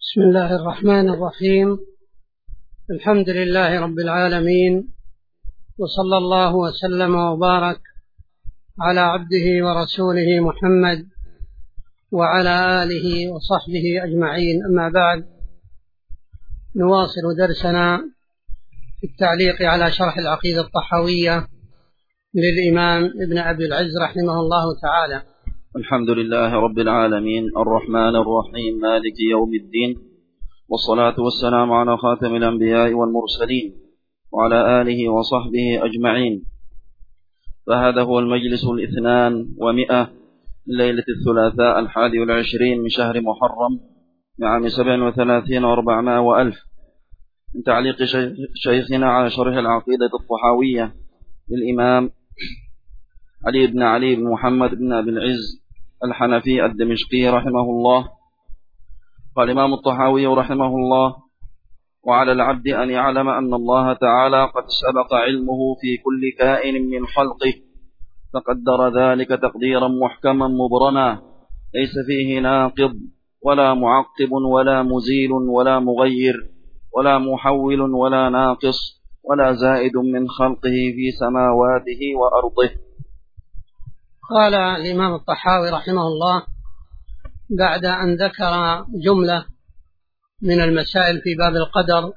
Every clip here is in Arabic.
بسم الله الرحمن الرحيم. الحمد لله رب العالمين، وصلى الله وسلم وبارك على عبده ورسوله محمد وعلى آله وصحبه أجمعين. أما بعد، نواصل درسنا في التعليق على شرح العقيدة الطحاوية للإمام ابن أبي العز رحمه الله تعالى. الحمد لله رب العالمين، الرحمن الرحيم، مالك يوم الدين، والصلاة والسلام على خاتم الأنبياء والمرسلين وعلى آله وصحبه أجمعين. فهذا هو المجلس 200 ليلة الثلاثاء 21 من شهر محرم لعام 37 و400 وألف، من تعليق شيخنا على شرح العقيدة الطحاوية للإمام علي بن علي بن محمد بن أبي العز الحنفي الدمشقي رحمه الله. قال الإمام الطحاوي رحمه الله: وعلى العبد أن يعلم أن الله تعالى قد سبق علمه في كل كائن من خلقه، فقدر ذلك تقديرا محكما مبرما، ليس فيه ناقض ولا معقب ولا مزيل ولا مغير ولا محول ولا ناقص ولا زائد من خلقه في سماواته وأرضه. قال الإمام الطحاوي رحمه الله بعد أن ذكر جملة من المسائل في باب القدر،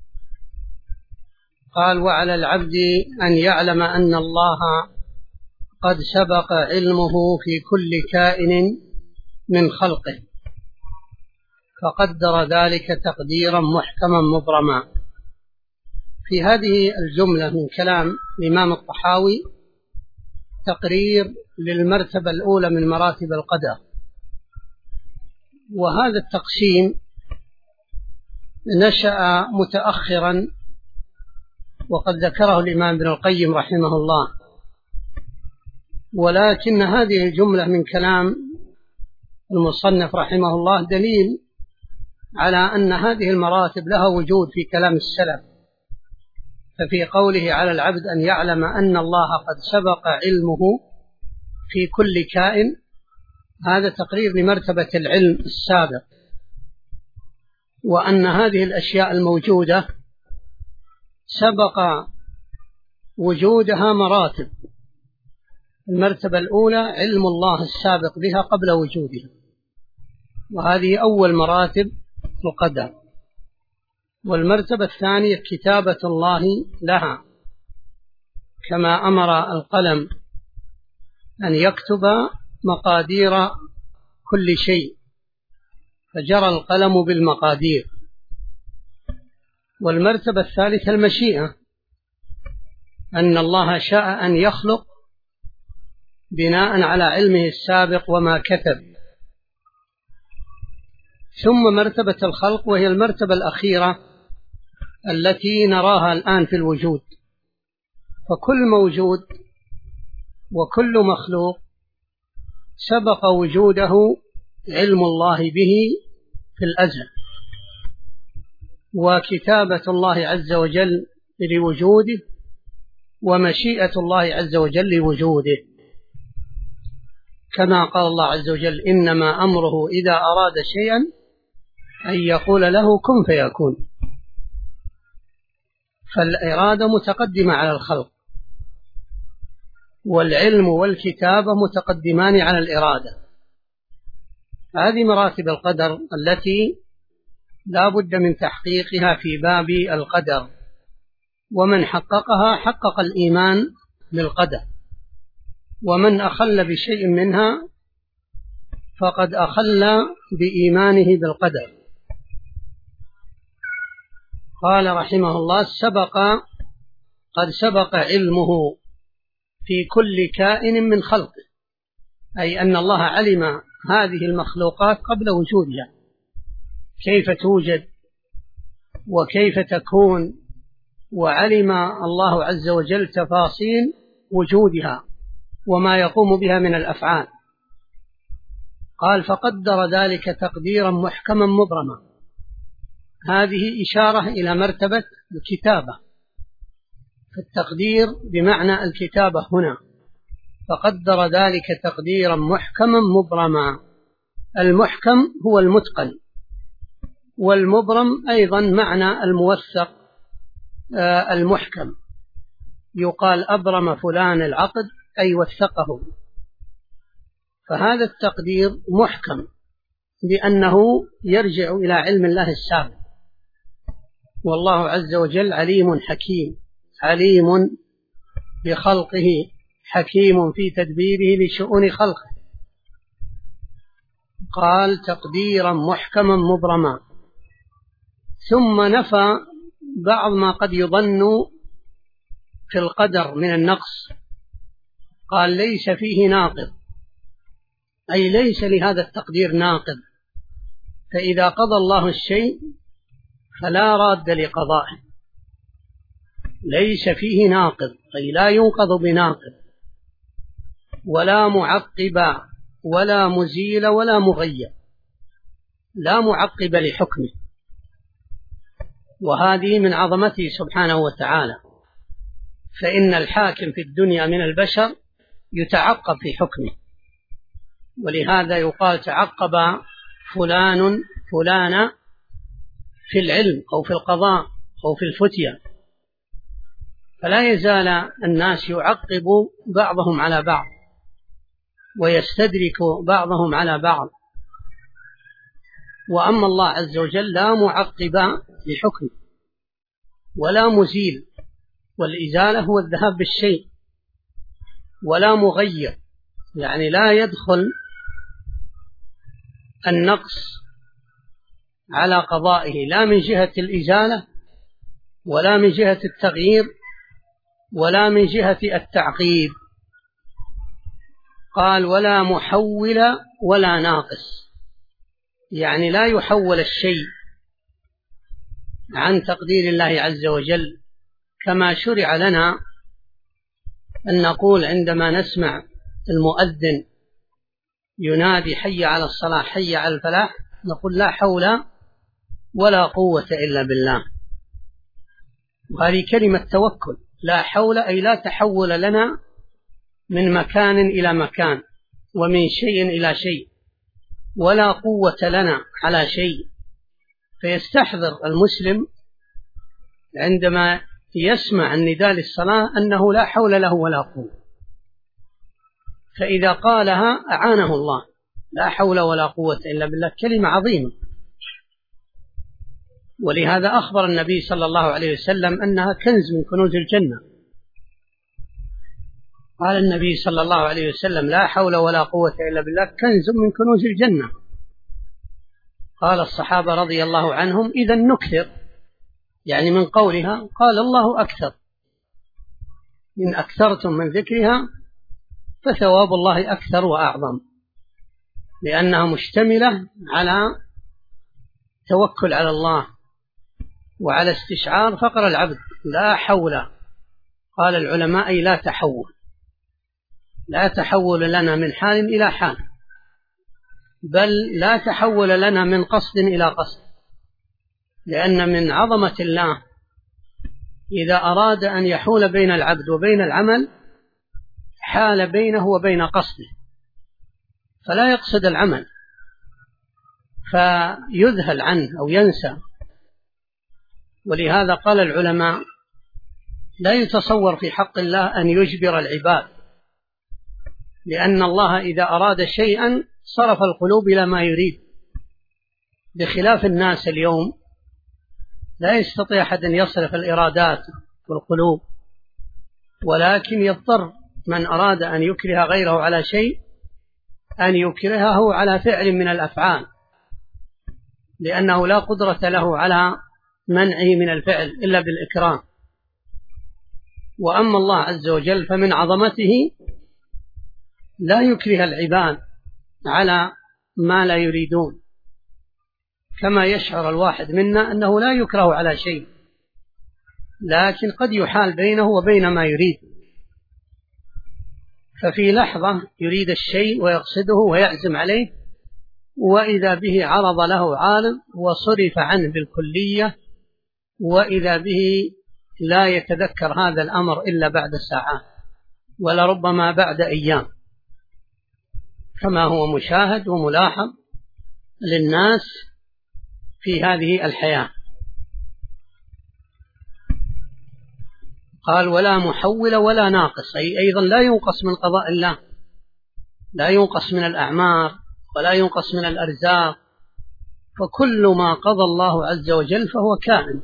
قال: وعلى العبد أن يعلم أن الله قد سبق علمه في كل كائن من خلقه، فقدر ذلك تقديرا محكما مبرما. في هذه الجملة من كلام الإمام الطحاوي تقرير للمرتبة الأولى من مراتب القدر، وهذا التقسيم نشأ متأخرا، وقد ذكره الإمام ابن القيم رحمه الله، ولكن هذه الجملة من كلام المصنف رحمه الله دليل على أن هذه المراتب لها وجود في كلام السلف. ففي قوله على العبد أن يعلم أن الله قد سبق علمه في كل كائن، هذا تقرير لمرتبة العلم السابق، وأن هذه الأشياء الموجودة سبق وجودها مراتب. المرتبة الأولى علم الله السابق بها قبل وجودها، وهذه أول مراتب القدر. والمرتبة الثانية كتابة الله لها، كما أمر القلم أن يكتب مقادير كل شيء، فجرى القلم بالمقادير. والمرتبة الثالثة المشيئة، أن الله شاء أن يخلق بناء على علمه السابق وما كتب. ثم مرتبة الخلق، وهي المرتبة الأخيرة التي نراها الآن في الوجود. فكل موجود وكل مخلوق سبق وجوده علم الله به في الأزل، وكتابة الله عز وجل لوجوده، ومشيئة الله عز وجل لوجوده، كما قال الله عز وجل: إنما أمره إذا أراد شيئا أن يقول له كن فيكون. فالإرادة متقدمة على الخلق، والعلم والكتابة متقدمان على الإرادة. هذه مراتب القدر التي لا بد من تحقيقها في باب القدر، ومن حققها حقق الإيمان بالقدر، ومن أخل بشيء منها فقد أخل بإيمانه بالقدر. قال رحمه الله: قد سبق علمه في كل كائن من خلقه، أي أن الله علم هذه المخلوقات قبل وجودها، كيف توجد وكيف تكون، وعلم الله عز وجل تفاصيل وجودها وما يقوم بها من الأفعال. قال: فقدر ذلك تقديرا محكما مبرما. هذه إشارة إلى مرتبة الكتابة، فالتقدير بمعنى الكتابة هنا. فقدر ذلك تقديرا محكما مبرما. المحكم هو المتقن، والمبرم أيضا معنى الموثق المحكم، يقال أبرم فلان العقد أي وثقه، فهذا التقدير محكم لأنه يرجع إلى علم الله السابق، والله عز وجل عليم حكيم، عليم بخلقه، حكيم في تدبيره لشؤون خلقه. قال تقديرا محكما مبرما، ثم نفى بعض ما قد يظن في القدر من النقص، قال ليس فيه ناقض، أي ليس لهذا التقدير ناقض، فإذا قضى الله الشيء فلا راد لقضائه، ليس فيه ناقض أي لا ينقض بناقض، ولا معقب ولا مزيل ولا مغير، لا معقب لحكمه، وهذه من عظمته سبحانه وتعالى، فإن الحاكم في الدنيا من البشر يتعقب في حكمه، ولهذا يقال تعقب فلان فلانا في العلم أو في القضاء أو في الفتية، فلا يزال الناس يعقب بعضهم على بعض ويستدرك بعضهم على بعض، وأما الله عز وجل لا معقب لحكمه ولا مزيل، والإزالة هو الذهاب بالشيء، ولا مغير يعني لا يدخل النقص على قضائه لا من جهة الإزالة ولا من جهة التغيير ولا من جهة التعقيب. قال ولا محول ولا ناقص، يعني لا يحول الشيء عن تقدير الله عز وجل، كما شرع لنا أن نقول عندما نسمع المؤذن ينادي حي على الصلاة حي على الفلاح، نقول لا حول ولا قوة إلا بالله، وهذه كلمة توكل، لا حول أي لا تحول لنا من مكان إلى مكان ومن شيء إلى شيء، ولا قوة لنا على شيء، فيستحضر المسلم عندما يسمع النداء للصلاة أنه لا حول له ولا قوة، فإذا قالها أعانه الله، لا حول ولا قوة إلا بالله، كلمة عظيمة. ولهذا أخبر النبي صلى الله عليه وسلم أنها كنز من كنوز الجنة، قال النبي صلى الله عليه وسلم لا حول ولا قوة إلا بالله كنز من كنوز الجنة. قال الصحابة رضي الله عنهم إذا نكثر، يعني من قولها، قال الله أكثر، إن أكثرتم من ذكرها فثواب الله أكثر وأعظم، لأنها مشتملة على توكل على الله وعلى استشعار فقر العبد. لا حول، قال العلماء أي لا تحول، لا تحول لنا من حال إلى حال، بل لا تحول لنا من قصد إلى قصد، لأن من عظمة الله إذا أراد أن يحول بين العبد وبين العمل حال بينه وبين قصده، فلا يقصد العمل فيذهل عنه أو ينسى. ولهذا قال العلماء لا يتصور في حق الله أن يجبر العباد، لأن الله إذا أراد شيئا صرف القلوب إلى ما يريد، بخلاف الناس اليوم لا يستطيع أحد أن يصرف الإرادات والقلوب، ولكن يضطر من أراد أن يكره غيره على شيء أن يكرهه على فعل من الأفعال، لأنه لا قدرة له على منعه من الفعل إلا بالإكرام. وأما الله عز وجل فمن عظمته لا يكره العباد على ما لا يريدون، كما يشعر الواحد منا أنه لا يكره على شيء، لكن قد يحال بينه وبين ما يريد، ففي لحظة يريد الشيء ويقصده ويعزم عليه، وإذا به عرض له عارض وصرف عنه بالكلية، وإذا به لا يتذكر هذا الأمر إلا بعد ساعات ولربما بعد أيام، كما هو مشاهد وملاحظ للناس في هذه الحياة. قال ولا محول ولا ناقص، أي أيضا لا ينقص من قضاء الله، لا ينقص من الأعمار ولا ينقص من الأرزاق، فكل ما قضى الله عز وجل فهو كائن،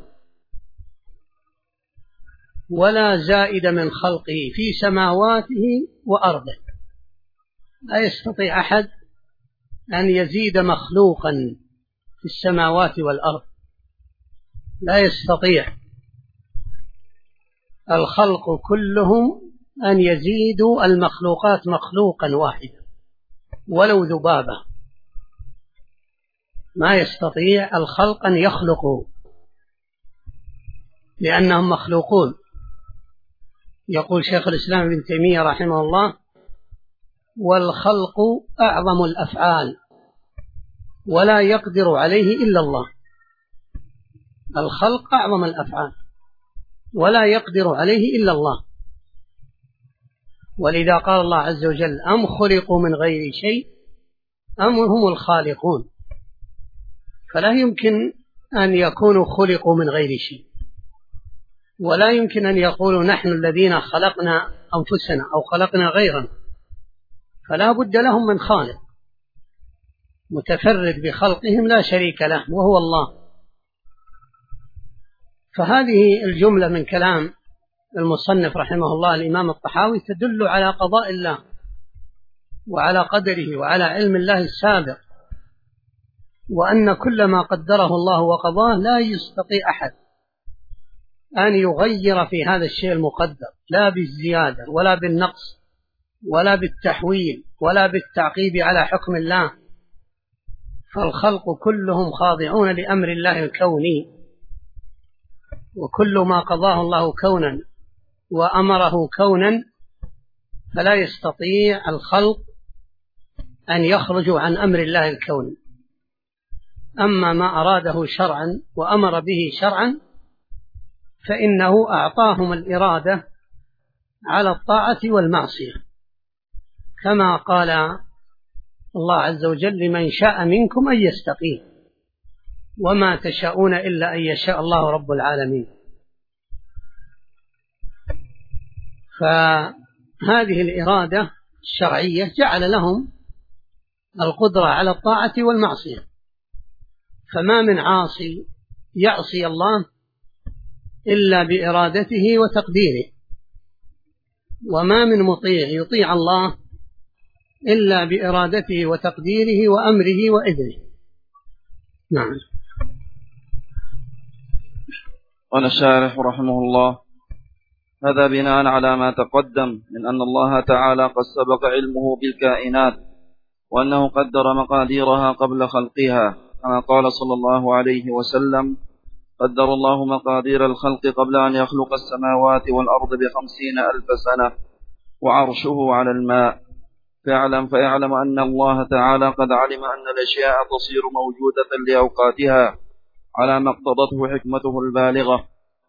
ولا زائد من خلقه في سماواته وأرضه. لا يستطيع أحد أن يزيد مخلوقا في السماوات والأرض، لا يستطيع الخلق كلهم أن يزيدوا المخلوقات مخلوقا واحدا ولو ذبابة، ما يستطيع الخلق أن يخلقوا لأنهم مخلوقون. يقول شيخ الإسلام ابن تيمية رحمه الله: والخلق أعظم الأفعال ولا يقدر عليه إلا الله. الخلق أعظم الأفعال ولا يقدر عليه إلا الله، ولذا قال الله عز وجل: أم خلقوا من غير شيء أم هم الخالقون. فلا يمكن أن يكونوا خلقوا من غير شيء، ولا يمكن أن يقولوا نحن الذين خلقنا أنفسنا أو خلقنا غيرنا، فلا بد لهم من خالق متفرد بخلقهم لا شريك له وهو الله. فهذه الجملة من كلام المصنف رحمه الله الإمام الطحاوي تدل على قضاء الله وعلى قدره وعلى علم الله السابق، وأن كل ما قدره الله وقضاه لا يستطيع أحد أن يغير في هذا الشيء المقدر، لا بالزيادة ولا بالنقص ولا بالتحويل ولا بالتعقيب على حكم الله. فالخلق كلهم خاضعون لأمر الله الكوني، وكل ما قضاه الله كونا وأمره كونا فلا يستطيع الخلق أن يخرجوا عن أمر الله الكوني. أما ما أراده شرعا وأمر به شرعا فإنه أعطاهم الإرادة على الطاعة والمعصية، كما قال الله عز وجل: لمن شاء منكم أن يستقيم وما تشاءون إلا أن يشاء الله رب العالمين. فهذه الإرادة الشرعية جعل لهم القدرة على الطاعة والمعصية، فما من عاصي يعصي الله إلا بإرادته وتقديره، وما من مطيع يطيع الله إلا بإرادته وتقديره وأمره وإذنه. نعم. قال الشارح رحمه الله: هذا بناء على ما تقدم من أن الله تعالى قد سبق علمه بالكائنات، وأنه قدر مقاديرها قبل خلقها، كما قال صلى الله عليه وسلم: قدر الله مقادير الخلق قبل أن يخلق السماوات والأرض 50,000 سنة وعرشه على الماء. فيعلم أن الله تعالى قد علم أن الأشياء تصير موجودة لأوقاتها على ما اقتضته حكمته البالغة،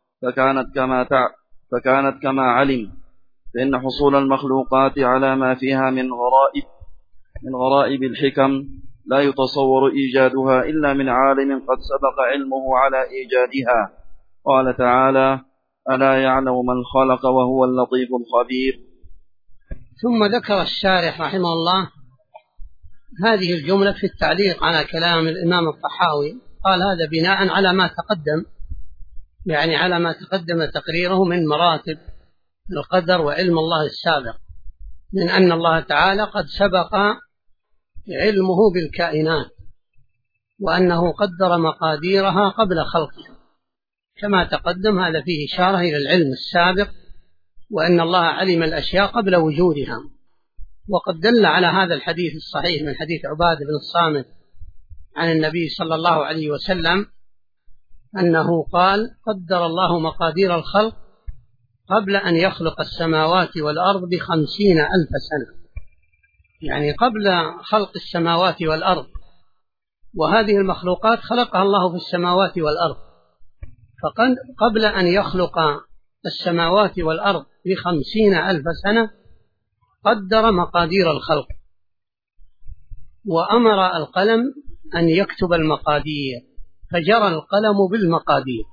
فكانت كما علم، فإن حصول المخلوقات على ما فيها من غرائب الحكم لا يتصور إيجادها إلا من عالم قد سبق علمه على إيجادها. قال تعالى: ألا يعلم من خلق وهو اللطيف الخبير. ثم ذكر الشارح رحمه الله هذه الجملة في التعليق على كلام الإمام الطحاوي. قال: هذا بناء على ما تقدم، يعني على ما تقدم تقريره من مراتب القدر وعلم الله السابق، من أن الله تعالى قد سبق علمه بالكائنات، وأنه قدر مقاديرها قبل خلقها كما تقدم. هذا فيه إشارة إلى العلم السابق، وأن الله علم الأشياء قبل وجودها. وقد دل على هذا الحديث الصحيح من حديث عبادة بن الصامت عن النبي صلى الله عليه وسلم أنه قال: قدر الله مقادير الخلق قبل أن يخلق السماوات والأرض 50,000 سنة، يعني قبل خلق السماوات والأرض. وهذه المخلوقات خلقها الله في السماوات والأرض، فقبل أن يخلق السماوات والأرض 50,000 سنة قدر مقادير الخلق، وأمر القلم أن يكتب المقادير، فجرى القلم بالمقادير.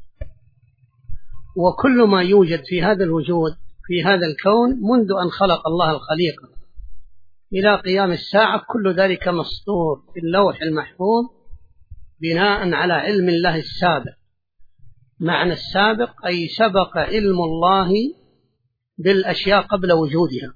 وكل ما يوجد في هذا الوجود في هذا الكون منذ أن خلق الله الخليقة إلى قيام الساعة كل ذلك مسطور في اللوح المحفوظ بناء على علم الله السابق. معنى السابق أي سبق علم الله بالأشياء قبل وجودها،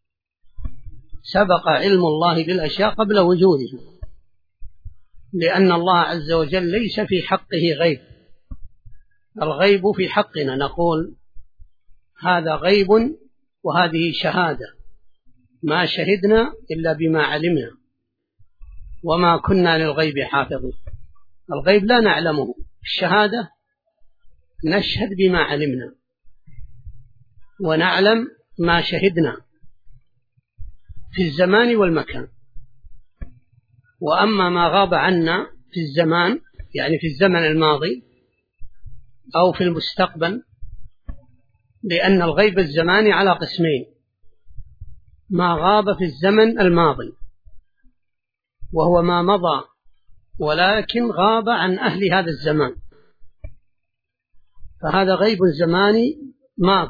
سبق علم الله بالأشياء قبل وجودها، لأن الله عز وجل ليس في حقه غيب. الغيب في حقنا نقول هذا غيب وهذه شهادة، ما شهدنا إلا بما علمنا وما كنا للغيب حافظين. الغيب لا نعلمه، الشهادة نشهد بما علمنا ونعلم ما شهدنا في الزمان والمكان. وأما ما غاب عنا في الزمان يعني في الزمن الماضي أو في المستقبل، لأن الغيب الزماني على قسمين: ما غاب في الزمن الماضي وهو ما مضى ولكن غاب عن أهل هذا الزمان، فهذا غيب زماني ماض.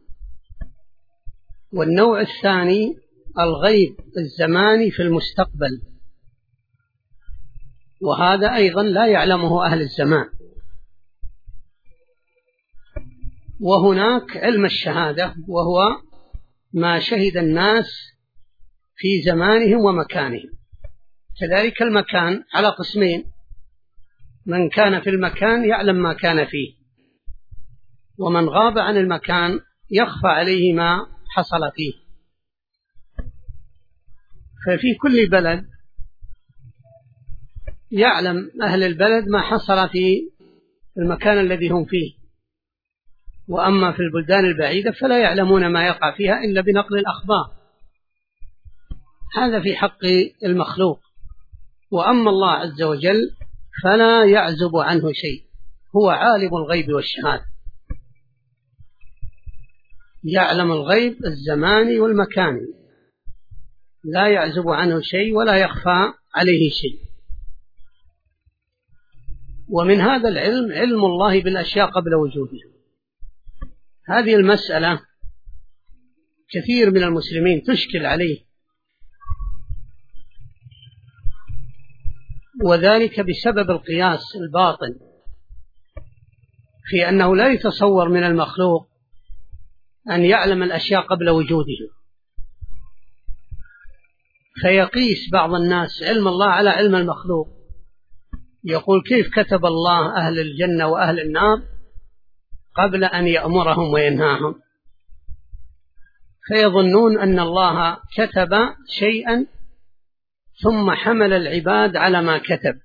والنوع الثاني الغيب الزماني في المستقبل، وهذا أيضا لا يعلمه أهل الزمان. وهناك علم الشهادة وهو ما شهد الناس في زمانهم ومكانهم. كذلك المكان على قسمين: من كان في المكان يعلم ما كان فيه، ومن غاب عن المكان يخفى عليه ما حصل فيه. ففي كل بلد يعلم أهل البلد ما حصل في المكان الذي هم فيه، وأما في البلدان البعيدة فلا يعلمون ما يقع فيها إلا بنقل الأخبار. هذا في حق المخلوق. وأما الله عز وجل فلا يعزب عنه شيء، هو عالم الغيب والشهادة، يعلم الغيب الزماني والمكاني، لا يعزب عنه شيء ولا يخفى عليه شيء. ومن هذا العلم علم الله بالأشياء قبل وجودها. هذه المسألة كثير من المسلمين تشكل عليه، وذلك بسبب القياس الباطل في أنه لا يتصور من المخلوق أن يعلم الأشياء قبل وجودها، فيقيس بعض الناس علم الله على علم المخلوق، يقول كيف كتب الله أهل الجنة وأهل النار قبل أن يأمرهم وينهاهم؟ فيظنون أن الله كتب شيئا ثم حمل العباد على ما كتب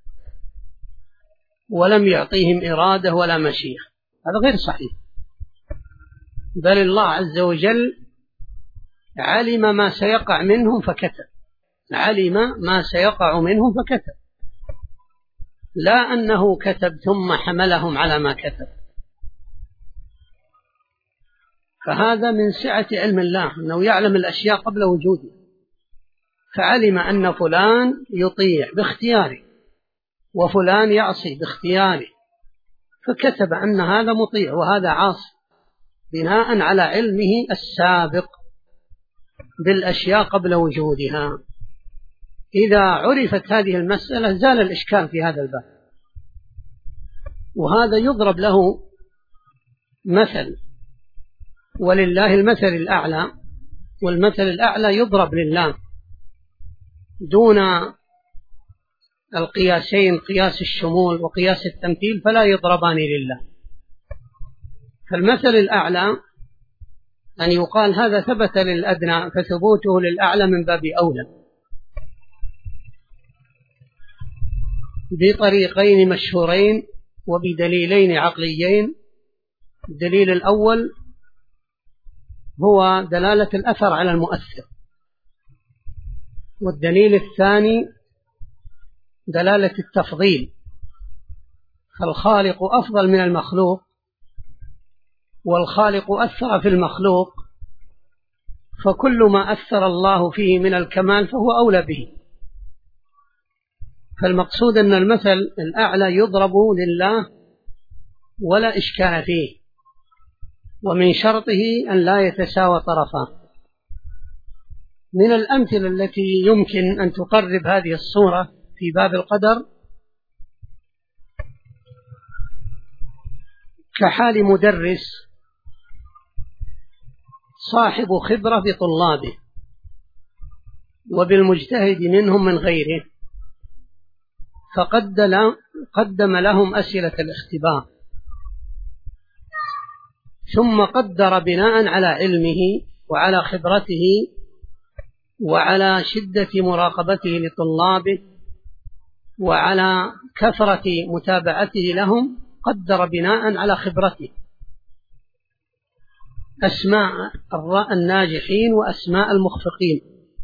ولم يعطيهم إرادة ولا مشيئة. هذا غير صحيح، بل الله عز وجل علم ما سيقع منهم فكتب، علم ما سيقع منهم فكتب، لا أنه كتب ثم حملهم على ما كتب. فهذا من سعة علم الله أنه يعلم الأشياء قبل وجودها، فعلم أن فلان يطيع باختياره وفلان يعصي باختياره، فكتب أن هذا مطيع وهذا عاصي بناء على علمه السابق بالأشياء قبل وجودها. إذا عرفت هذه المسألة زال الإشكال في هذا الباب. وهذا يضرب له مثل، ولله المثل الأعلى، والمثل الأعلى يضرب لله دون القياسين، قياس الشمول وقياس التمثيل، فلا يضربان لله. فالمثل الأعلى أن يقال هذا ثبت للأدنى فثبوته للأعلى من باب أولى، بطريقين مشهورين وبدليلين عقليين. الدليل الأول هو دلالة الأثر على المؤثر، والدليل الثاني دلالة التفضيل، فالخالق أفضل من المخلوق، والخالق أثر في المخلوق، فكل ما أثر الله فيه من الكمال فهو أولى به. فالمقصود أن المثل الأعلى يضرب لله ولا إشكال فيه، ومن شرطه أن لا يتساوى طرفاه. من الأمثلة التي يمكن أن تقرب هذه الصورة في باب القدر كحال مدرس صاحب خبرة بطلابه وبالمجتهد منهم من غيره، فقدم لهم أسئلة الاختبار، ثم قدر بناء على علمه وعلى خبرته وعلى شدة مراقبته لطلابه وعلى كثرة متابعته لهم، قدر بناء على خبرته أسماء الناجحين وأسماء المخفقين،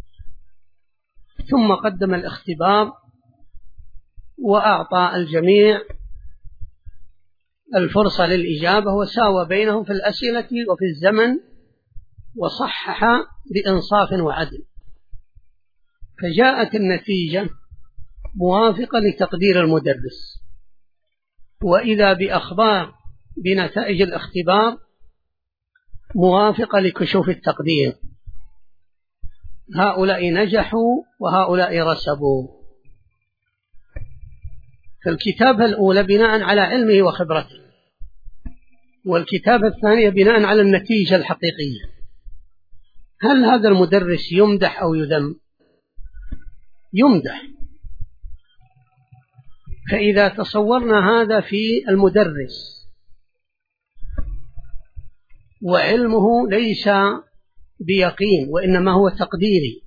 ثم قدم الاختبار وأعطى الجميع الفرصة للإجابة وساوى بينهم في الأسئلة وفي الزمن وصحح بإنصاف وعدل، فجاءت النتيجة موافقة لتقدير المدرس. وإذا بأخبار بنتائج الاختبار موافقة لكشوف التقدير، هؤلاء نجحوا وهؤلاء رسبوا. فالكتابة الأولى بناء على علمه وخبرته، والكتابة الثانية بناء على النتيجة الحقيقية. هل هذا المدرس يمدح أو يذم؟ يمدح. فإذا تصورنا هذا في المدرس وعلمه ليس بيقين وإنما هو تقديري،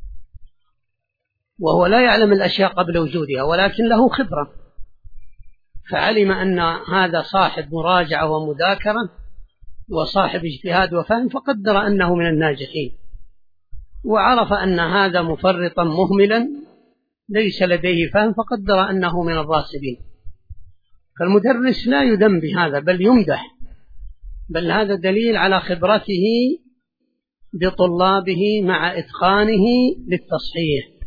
وهو لا يعلم الأشياء قبل وجودها ولكن له خبرة، فعلم أن هذا صاحب مراجعة ومذاكرة وصاحب اجتهاد وفهم، فقدر أنه من الناجحين، وعرف أن هذا مفرطا مهملا ليس لديه فهم، فقدر أنه من الراسبين. فالمدرس لا يذم بهذا بل يمدح، بل هذا دليل على خبرته بطلابه مع إتقانه للتصحيح.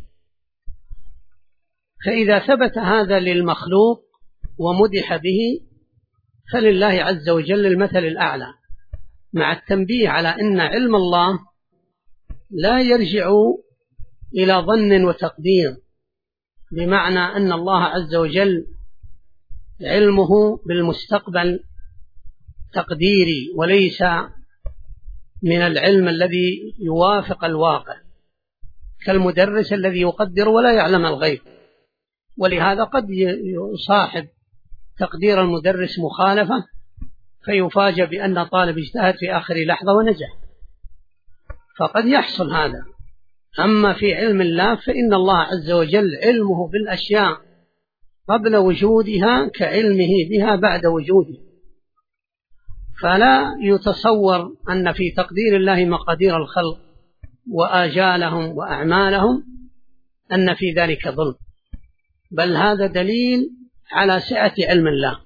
فإذا ثبت هذا للمخلوق ومدح به فلله عز وجل المثل الأعلى، مع التنبيه على أن علم الله لا يرجع إلى ظن وتقدير، بمعنى أن الله عز وجل علمه بالمستقبل تقديري وليس من العلم الذي يوافق الواقع كالمدرس الذي يقدر ولا يعلم الغيب. ولهذا قد يصاحب تقدير المدرس مخالفة فيفاجأ بأن طالب اجتهد في آخر لحظة ونجح، فقد يحصل هذا. أما في علم الله فإن الله عز وجل علمه بالأشياء قبل وجودها كعلمه بها بعد وجودها، فلا يتصور أن في تقدير الله مقادير الخلق وآجالهم وأعمالهم أن في ذلك ظلم، بل هذا دليل على سعة علم الله.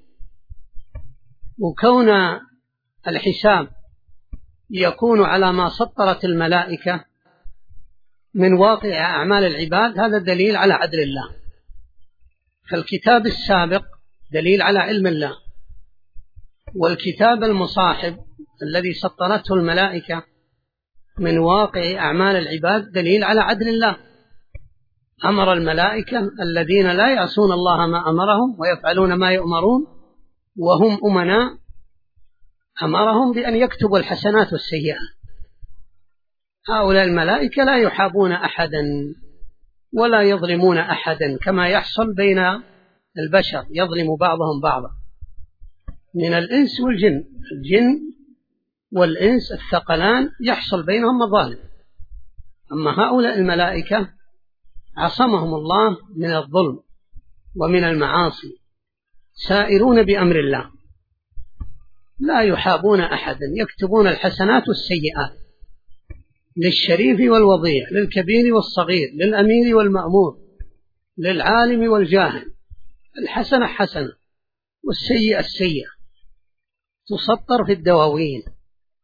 وكون الحساب يكون على ما سطرت الملائكة من واقع أعمال العباد هذا دليل على عدل الله. فالكتاب السابق دليل على علم الله، والكتاب المصاحب الذي سطرته الملائكة من واقع أعمال العباد دليل على عدل الله. أمر الملائكة الذين لا يعصون الله ما أمرهم ويفعلون ما يؤمرون وهم أمناء، أمرهم بأن يكتبوا الحسنات والسيئات. هؤلاء الملائكة لا يحابون أحدا ولا يظلمون أحدا كما يحصل بين البشر، يظلم بعضهم بعضا من الإنس والجن. الجن والإنس الثقلان يحصل بينهم مظالم، أما هؤلاء الملائكة عصمهم الله من الظلم ومن المعاصي، سائرون بأمر الله لا يحابون أحدا، يكتبون الحسنات والسيئات للشريف والوضيع، للكبير والصغير، للأمير والمأمور، للعالم والجاهل. الحسنة حسنة والسيئة السيئة، تسطر في الدواوين،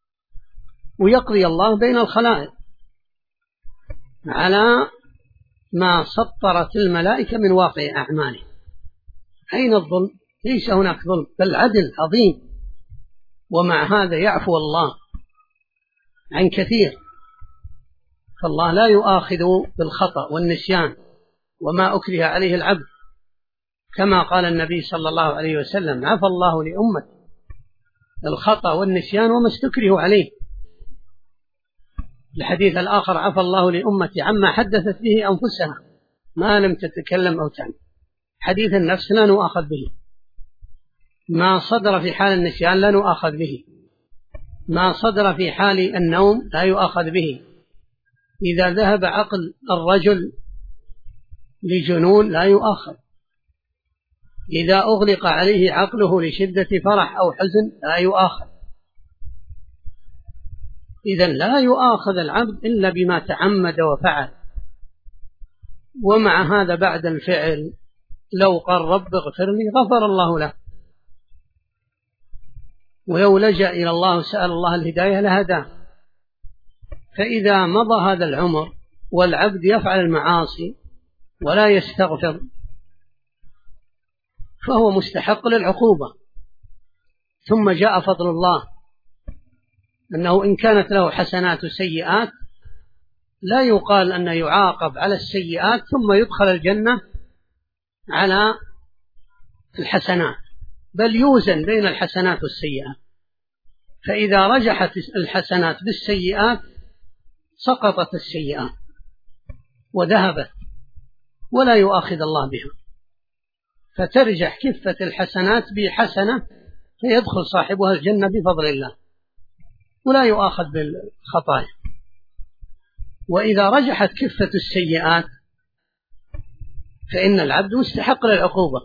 ويقضي الله بين الخلائق على ما سطرت الملائكة من واقع أعماله. أين الظلم؟ ليس هناك ظلم، بل عدل عظيم. ومع هذا يعفو الله عن كثير، فالله لا يؤاخذ بالخطأ والنسيان وما أكره عليه العبد، كما قال النبي صلى الله عليه وسلم: عفى الله لأمتي الخطأ والنسيان وما استكره عليه. الحديث الآخر: عفى الله لأمتي عما حدثت به أنفسها ما لم تتكلم أو تعمل. حديث النفس لا نؤاخذ به، ما صدر في حال النسيان لا نؤاخذ به، ما صدر في حال النوم لا يؤاخذ به. إذا ذهب عقل الرجل لجنون لا يؤاخذ، إذا أغلق عليه عقله لشدة فرح أو حزن لا يؤاخذ. إذن لا يؤاخذ العبد إلا بما تعمد وفعل. ومع هذا بعد الفعل لو قال رب اغفر لي غفر الله له، ولو لجأ إلى الله وسأل الله الهداية لهداه. فإذا مضى هذا العمر والعبد يفعل المعاصي ولا يستغفر فهو مستحق للعقوبة. ثم جاء فضل الله أنه إن كانت له حسنات وسيئات لا يقال أنه يعاقب على السيئات ثم يدخل الجنة على الحسنات، بل يوزن بين الحسنات والسيئات، فإذا رجحت الحسنات بالسيئات سقطت السيئات وذهبت ولا يؤاخذ الله بها، فترجح كفة الحسنات بحسنة فيدخل صاحبها الجنة بفضل الله ولا يؤاخذ بالخطايا. وإذا رجحت كفة السيئات فإن العبد مستحق للعقوبة.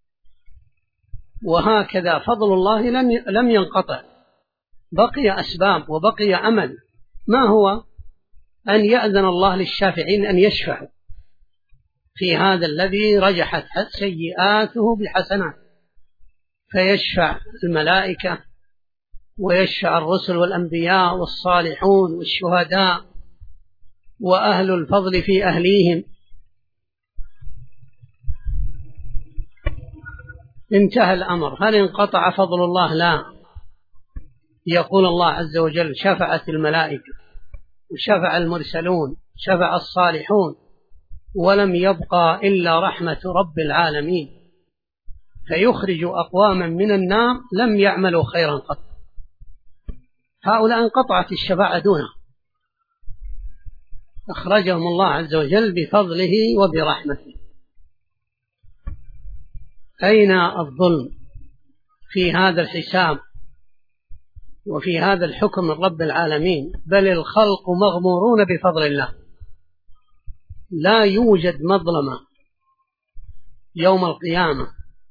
وهكذا فضل الله لم ينقطع، بقي أسباب وبقي أمل. ما هو؟ أن يأذن الله للشافعين أن يشفعوا في هذا الذي رجحت سيئاته بحسنات، فيشفع الملائكة ويشفع الرسل والأنبياء والصالحون والشهداء وأهل الفضل في أهليهم. انتهى الأمر. هل انقطع فضل الله؟ لا. يقول الله عز وجل: شفعت الملائكة وشفع المرسلون شفع الصالحون ولم يبقى إلا رحمة رب العالمين، فيخرج أقواما من النار لم يعملوا خيرا قط. هؤلاء انقطعت الشفاعة دونه، أخرجهم الله عز وجل بفضله وبرحمته. أين الظلم في هذا الحساب وفي هذا الحكم من رب العالمين؟ بل الخلق مغمورون بفضل الله، لا يوجد مظلمة يوم القيامة،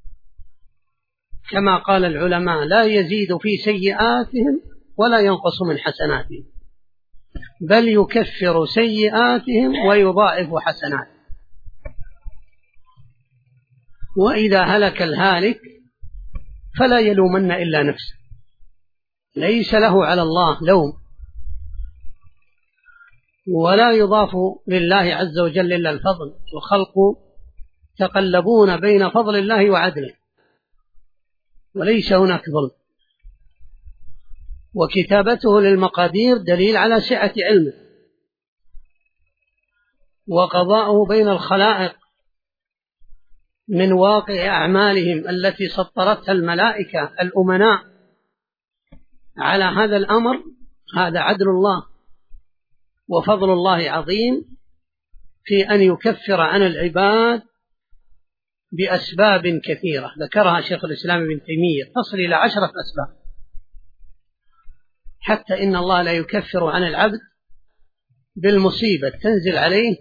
كما قال العلماء: لا يزيد في سيئاتهم ولا ينقص من حسناتهم، بل يكفر سيئاتهم ويضاعف حسنات. وإذا هلك الهالك فلا يلومن إلا نفسه، ليس له على الله لوم، ولا يضاف لله عز وجل إلا الفضل. والخلق تقلبون بين فضل الله وعدله، وليس هناك ظلم. وكتابته للمقادير دليل على سعة علمه، وقضاؤه بين الخلائق من واقع أعمالهم التي سطرتها الملائكة الأمناء على هذا الأمر، هذا عدل الله وفضل الله عظيم في أن يكفر عن العباد بأسباب كثيرة ذكرها شيخ الإسلام ابن تيمية، تصل إلى 10 أسباب، حتى إن الله لا يكفر عن العبد بالمصيبة تنزل عليه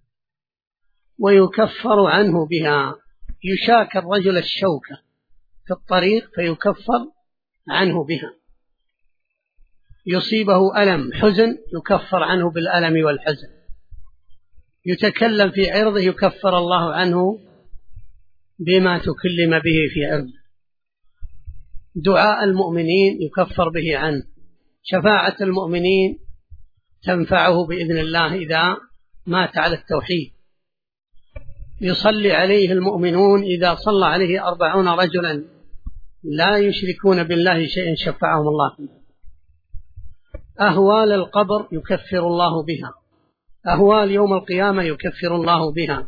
ويكفر عنه بها. يشاك الرجل الشوكة في الطريق فيكفر عنه بها، يصيبه ألم حزن يكفر عنه بالألم والحزن، يتكلم في عرضه يكفر الله عنه بما تكلم به في عرضه، دعاء المؤمنين يكفر به عنه، شفاعة المؤمنين تنفعه بإذن الله إذا مات على التوحيد، يصلي عليه المؤمنون إذا صلى عليه 40 رجلا لا يشركون بالله شيئا شفعهم الله فيه. أهوال القبر يكفر الله بها، أهوال يوم القيامة يكفر الله بها.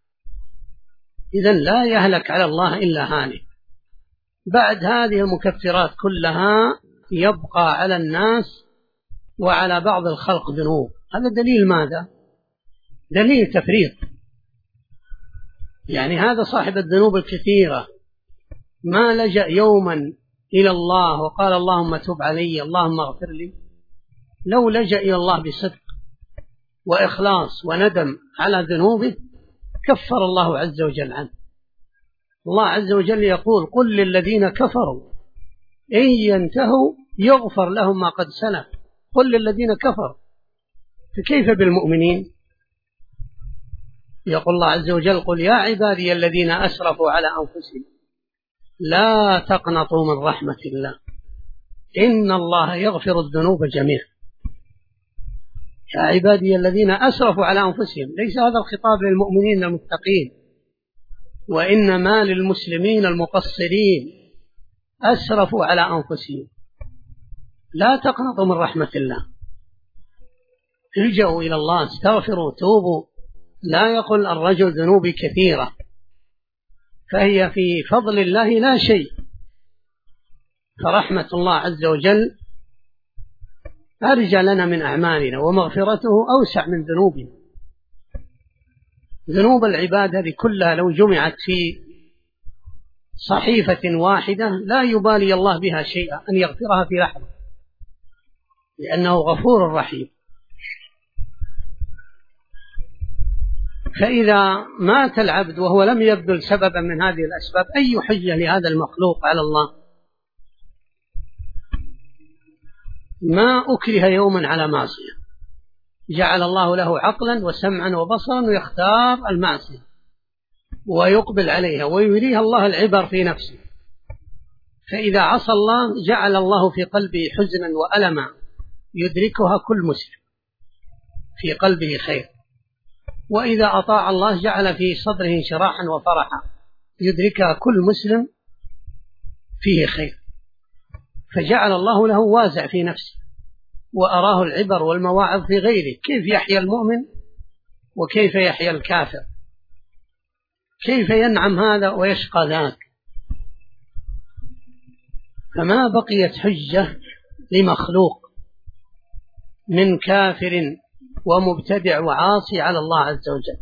إذن لا يهلك على الله إلا هالك. بعد هذه المكفرات كلها يبقى على الناس وعلى بعض الخلق ذنوب. هذا دليل ماذا؟ دليل تفريط. يعني هذا صاحب الذنوب الكثيرة ما لجأ يوما إلى الله وقال اللهم تب علي، اللهم اغفر لي. لو لجأ إلى الله بصدق وإخلاص وندم على ذنوبه كفر الله عز وجل عنه. الله عز وجل يقول قل للذين كفروا إن ينتهوا يغفر لهم ما قد سلف. قل للذين كفروا، فكيف بالمؤمنين؟ يقول الله عز وجل قل يا عبادي الذين أسرفوا على أنفسهم لا تقنطوا من رحمة الله إن الله يغفر الذنوب جميعا. يا عبادي الذين أسرفوا على أنفسهم، ليس هذا الخطاب للمؤمنين المتقين، وإنما للمسلمين المقصرين. أسرفوا على أنفسهم لا تقنطوا من رحمة الله، الجأوا إلى الله، استغفروا، توبوا. لا يقول الرجل ذنوبي كثيرة، فهي في فضل الله لا شيء. فرحمة الله عز وجل أرجى لنا من أعمالنا، ومغفرته أوسع من ذنوبنا. ذنوب العباد هذه كلها لو جمعت في صحيفة واحدة لا يبالي الله بها شيئا أن يغفرها في لحظة، لأنه غفور رحيم. فإذا مات العبد وهو لم يبذل سببا من هذه الأسباب أي حجة لهذا المخلوق على الله؟ ما أكره يوما على معصية، جعل الله له عقلا وسمعا وبصرا ويختار المعصية ويقبل عليها ويريها الله العبر في نفسه. فإذا عصى الله جعل الله في قلبه حزنا وألما يدركها كل مسلم، في قلبه خير. وإذا أطاع الله جعل في صدره انشراحا وفرحا يدركها كل مسلم فيه خير. فجعل الله له وازع في نفسه وأراه العبر والمواعظ في غيره، كيف يحيا المؤمن وكيف يحيا الكافر، كيف ينعم هذا ويشقى ذاك. فما بقيت حجة لمخلوق من كافر ومبتدع وعاصي على الله عز وجل.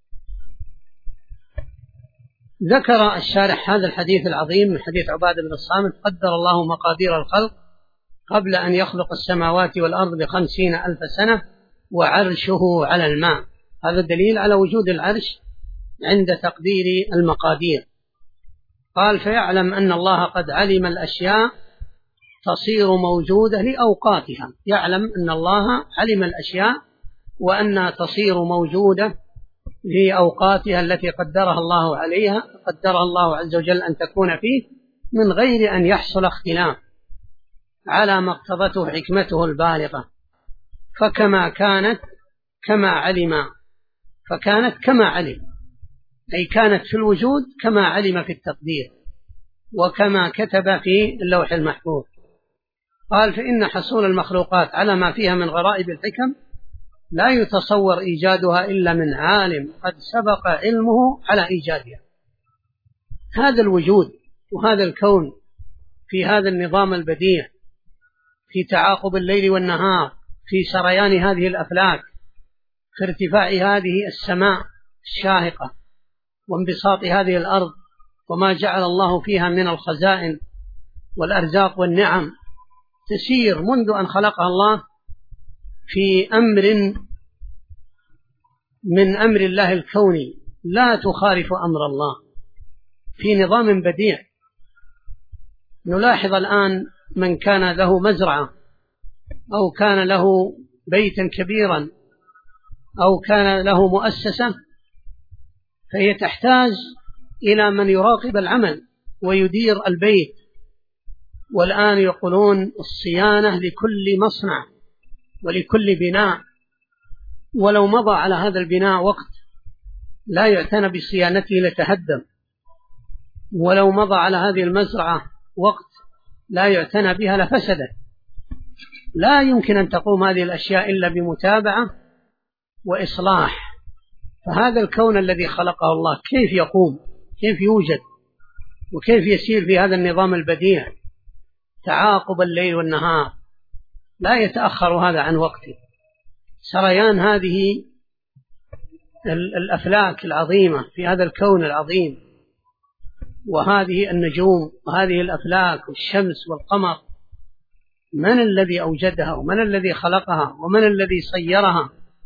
ذكر الشارح هذا الحديث العظيم من حديث عبادة بن الصامت قدر الله مقادير الخلق قبل أن يخلق السماوات والأرض ب50,000 سنة وعرشه على الماء. هذا دليل على وجود العرش عند تقدير المقادير. قال فيعلم أن الله قد علم الأشياء تصير موجودة لأوقاتها. يعلم أن الله علم الأشياء وأنها تصير موجودة لأوقاتها التي قدرها الله عليها، قدرها الله عز وجل أن تكون فيه من غير أن يحصل اختلاف على ما اقتضته حكمته البالغة. فكما كانت كما علم، فكانت كما علم، أي كانت في الوجود كما علم في التقدير وكما كتب في اللوح المحفوظ. قال فإن حصول المخلوقات على ما فيها من غرائب الحكم لا يتصور إيجادها إلا من عالم قد سبق علمه على إيجادها. هذا الوجود وهذا الكون في هذا النظام البديع، في تعاقب الليل والنهار، في سريان هذه الأفلاك، في ارتفاع هذه السماء الشاهقة وانبساط هذه الأرض وما جعل الله فيها من الخزائن والأرزاق والنعم، تسير منذ أن خلقها الله في أمر من أمر الله الكوني لا تخالف أمر الله، في نظام بديع. نلاحظ الآن من كان له مزرعة أو كان له بيتا كبيرا أو كان له مؤسسة، فهي تحتاج إلى من يراقب العمل ويدير البيت. والآن يقولون الصيانة لكل مصنع ولكل بناء، ولو مضى على هذا البناء وقت لا يعتنى بصيانته لتهدم، ولو مضى على هذه المزرعة وقت لا يعتنى بها لفسدت. لا يمكن أن تقوم هذه الأشياء إلا بمتابعة وإصلاح. فهذا الكون الذي خلقه الله كيف يقوم، كيف يوجد، وكيف يسير في هذا النظام البديع تعاقب الليل والنهار، لا يتأخر هذا عن وقته. سريان هذه الأفلاك العظيمة في هذا الكون العظيم، وهذه النجوم وهذه الأفلاك والشمس والقمر، من الذي أوجدها ومن الذي خلقها ومن الذي صيرها؟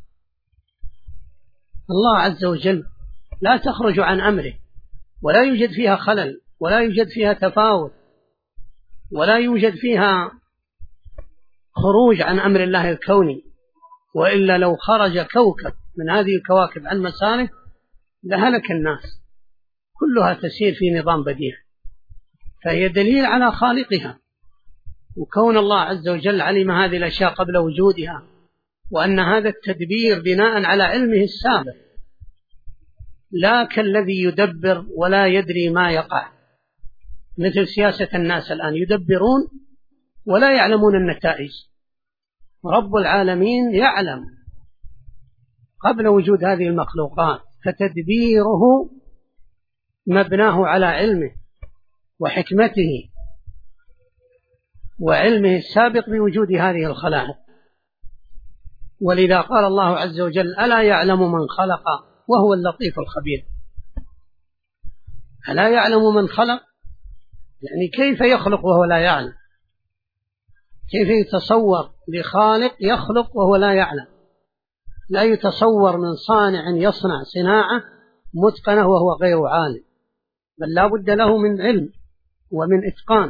الله عز وجل، لا تخرج عن أمره، ولا يوجد فيها خلل، ولا يوجد فيها تفاوت، ولا يوجد فيها خروج عن أمر الله الكوني. وإلا لو خرج كوكب من هذه الكواكب عن مساره لهلك الناس. كلها تسير في نظام بديع، فهي دليل على خالقها، وكون الله عز وجل علم هذه الأشياء قبل وجودها، وأن هذا التدبير بناء على علمه السابق، لا كالذي يدبر ولا يدري ما يقع، مثل سياسة الناس الآن، يدبرون ولا يعلمون النتائج. رب العالمين يعلم قبل وجود هذه المخلوقات، فتدبيره مبناه على علمه وحكمته وعلمه السابق بوجود هذه الخلائق. ولذا قال الله عز وجل: ألا يعلم من خلق وهو اللطيف الخبير. ألا يعلم من خلق، يعني كيف يخلق وهو لا يعلم؟ كيف يتصور لخالق يخلق وهو لا يعلم؟ لا يتصور من صانع يصنع صناعة متقنة وهو غير عالم، بل لا بد له من علم ومن إتقان.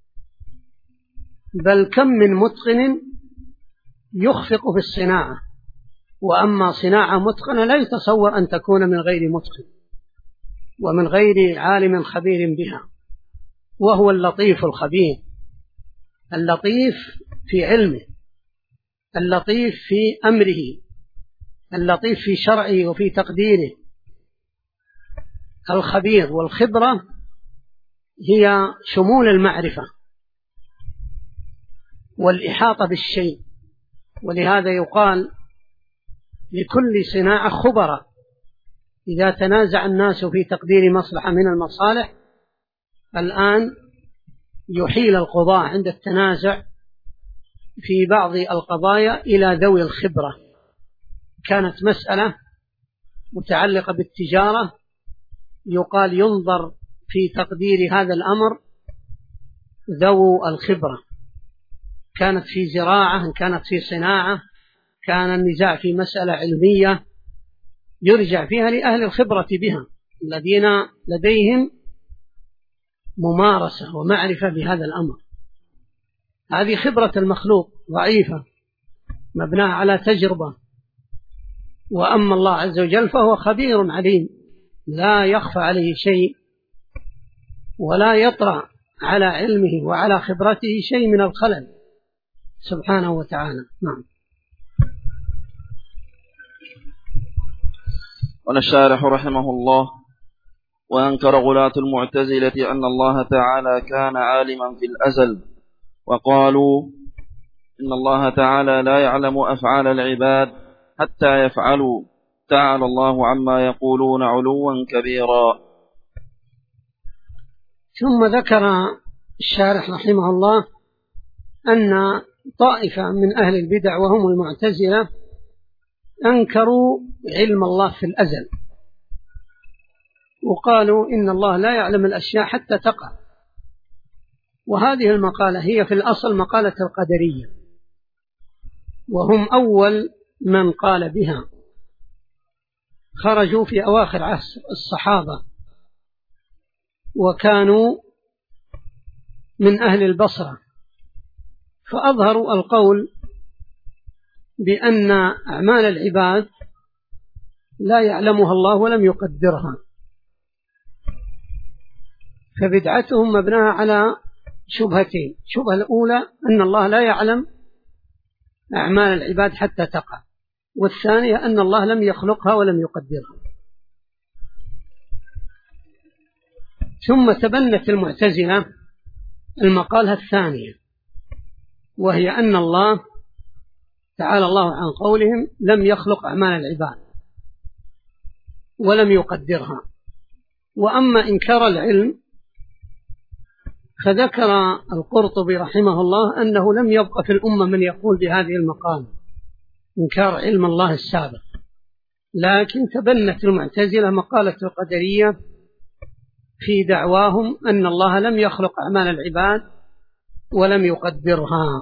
بل كم من متقن يخفق في الصناعة، وأما صناعة متقنة لا يتصور أن تكون من غير متقن ومن غير عالم خبير بها. وهو اللطيف الخبير، اللطيف في علمه، اللطيف في أمره، اللطيف في شرعه وفي تقديره. الخبير، والخبرة هي شمول المعرفة والإحاطة بالشيء، ولهذا يقال لكل صناعة خبراء. إذا تنازع الناس في تقدير مصلحة من المصالح الآن يحيل القضاء عند التنازع في بعض القضايا إلى ذوي الخبرة. كانت مسألة متعلقة بالتجارة، يقال ينظر في تقدير هذا الأمر ذو الخبرة. كانت في زراعة، كانت في صناعة، كان النزاع في مسألة علمية، يرجع فيها لأهل الخبرة بها الذين لديهم ممارسة ومعرفة بهذا الأمر. هذه خبرة المخلوق ضعيفة مبناها على تجربة. وأما الله عز وجل فهو خبير عليم، لا يخفى عليه شيء ولا يطرأ على علمه وعلى خبرته شيء من الخلل سبحانه وتعالى. نعم. قال الشارح رحمه الله: وأنكر غلاة المعتزلة أن الله تعالى كان عالما في الأزل، وقالوا إن الله تعالى لا يعلم أفعال العباد حتى يفعلوا، تعالى الله عما يقولون علوا كبيرا. ثم ذكر الشارح رحمه الله أن طائفة من أهل البدع وهم المعتزلة أنكروا علم الله في الأزل، وقالوا إن الله لا يعلم الأشياء حتى تقع. وهذه المقالة هي في الأصل مقالة القدرية، وهم أول من قال بها. خرجوا في أواخر عصر الصحابة، وكانوا من أهل البصرة، فأظهروا القول بأن أعمال العباد لا يعلمها الله ولم يقدرها. فبدعتهم مبناها على شبهتين: الشبهة الأولى أن الله لا يعلم أعمال العباد حتى تقع، والثانية أن الله لم يخلقها ولم يقدرها. ثم تبنت المعتزلة المقالة الثانية، وهي أن الله تعالى الله عن قولهم لم يخلق أعمال العباد ولم يقدرها. وأما إنكار العلم فذكر القرطبي رحمه الله أنه لم يبق في الأمة من يقول بهذه المقالة إنكار علم الله السابق، لكن تبنت المعتزلة مقالة القدرية في دعواهم أن الله لم يخلق أعمال العباد ولم يقدرها.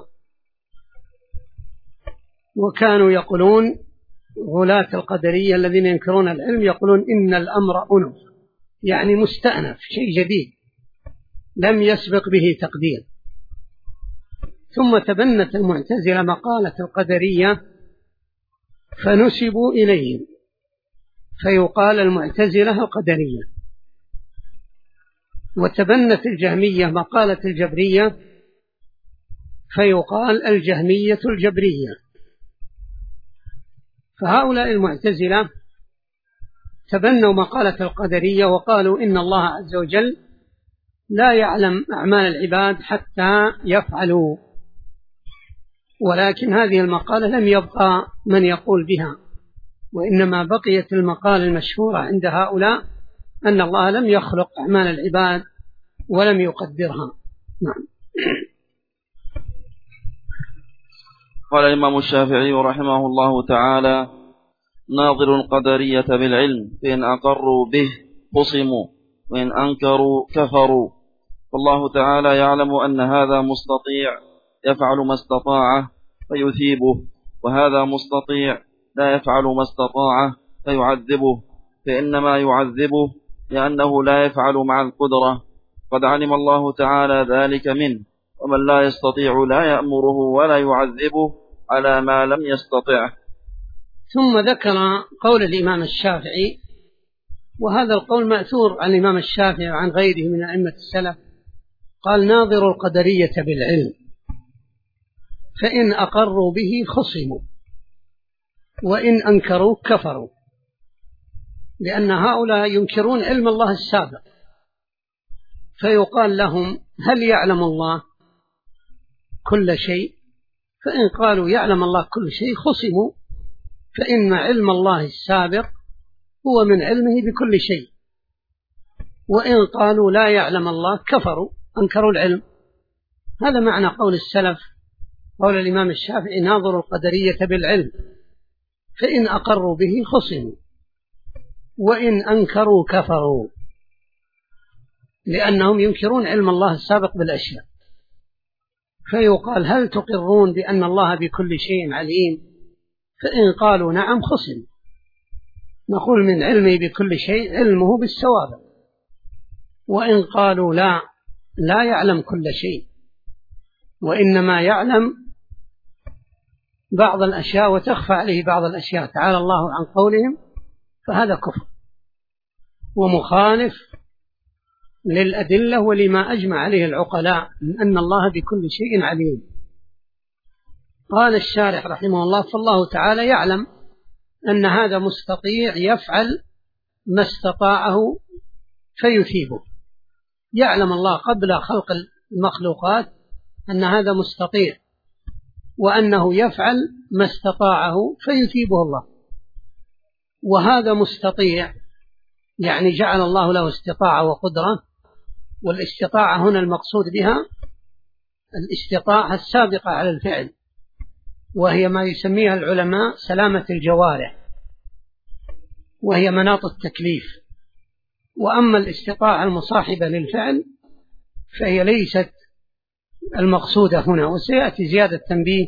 وكانوا يقولون غلاة القدرية الذين ينكرون العلم يقولون إن الأمر أنف، يعني مستأنف، شيء جديد لم يسبق به تقدير. ثم تبنت المعتزلة مقالة القدرية فنسبوا إليهم، فيقال المعتزلة القدرية. وتبنت الجهمية مقالة الجبرية فيقال الجهمية الجبرية. فهؤلاء المعتزلة تبنوا مقالة القدرية وقالوا إن الله عز وجل لا يعلم أعمال العباد حتى يفعلوا، ولكن هذه المقالة لم يبقى من يقول بها، وإنما بقيت المقالة المشهورة عند هؤلاء أن الله لم يخلق أعمال العباد ولم يقدرها. نعم. قال الإمام الشافعي رحمه الله تعالى: ناظر القدرية بالعلم، فإن أقروا به خصموا وإن أنكروا كفروا. والله تعالى يعلم أن هذا مستطيع يفعل ما استطاعه فيثيبه، وهذا مستطيع لا يفعل ما استطاعه فيعذبه، فإنما يعذبه لأنه لا يفعل مع القدرة، قد علم الله تعالى ذلك منه. ومن لا يستطيع لا يأمره ولا يعذبه على ما لم يستطعه. ثم ذكر قول الإمام الشافعي، وهذا القول مأثور عن الإمام الشافعي وعن غيره من أئمة السلف، قال: ناظر القدرية بالعلم، فإن أقروا به خصموا وإن أنكروا كفروا، لأن هؤلاء ينكرون علم الله السابق، فيقال لهم: هل يعلم الله كل شيء؟ فإن قالوا يعلم الله كل شيء خصموا، فإن علم الله السابق هو من علمه بكل شيء. وإن قالوا لا يعلم الله كفروا، أنكروا العلم. هذا معنى قول السلف، قول الإمام الشافعي: ناظر القدرية بالعلم، فإن أقروا به خصموا وإن أنكروا كفروا، لأنهم ينكرون علم الله السابق بالأشياء. فيقال: هل تقرون بأن الله بكل شيء عليم؟ فإن قالوا نعم خصم، نقول من علمه بكل شيء علمه بالسوابق. وإن قالوا لا يعلم كل شيء وإنما يعلم بعض الأشياء وتخفى عليه بعض الأشياء، تعالى الله عن قولهم، فهذا كفر ومخالف للأدلة ولما أجمع عليه العقلاء من أن الله بكل شيء عليم. قال الشارح رحمه الله: فالله تعالى يعلم أن هذا مستطيع يفعل ما استطاعه فيثيبه. يعلم الله قبل خلق المخلوقات أن هذا مستطيع وأنه يفعل ما استطاعه فيثيبه الله. وهذا مستطيع يعني جعل الله له استطاعة وقدرة، والاستطاعة هنا المقصود بها الاستطاعة السابقة على الفعل، وهي ما يسميها العلماء سلامة الجوارح، وهي مناط التكليف. وأما الاستطاعة المصاحبة للفعل فهي ليست المقصودة هنا، وسيأتي زيادة تنبيه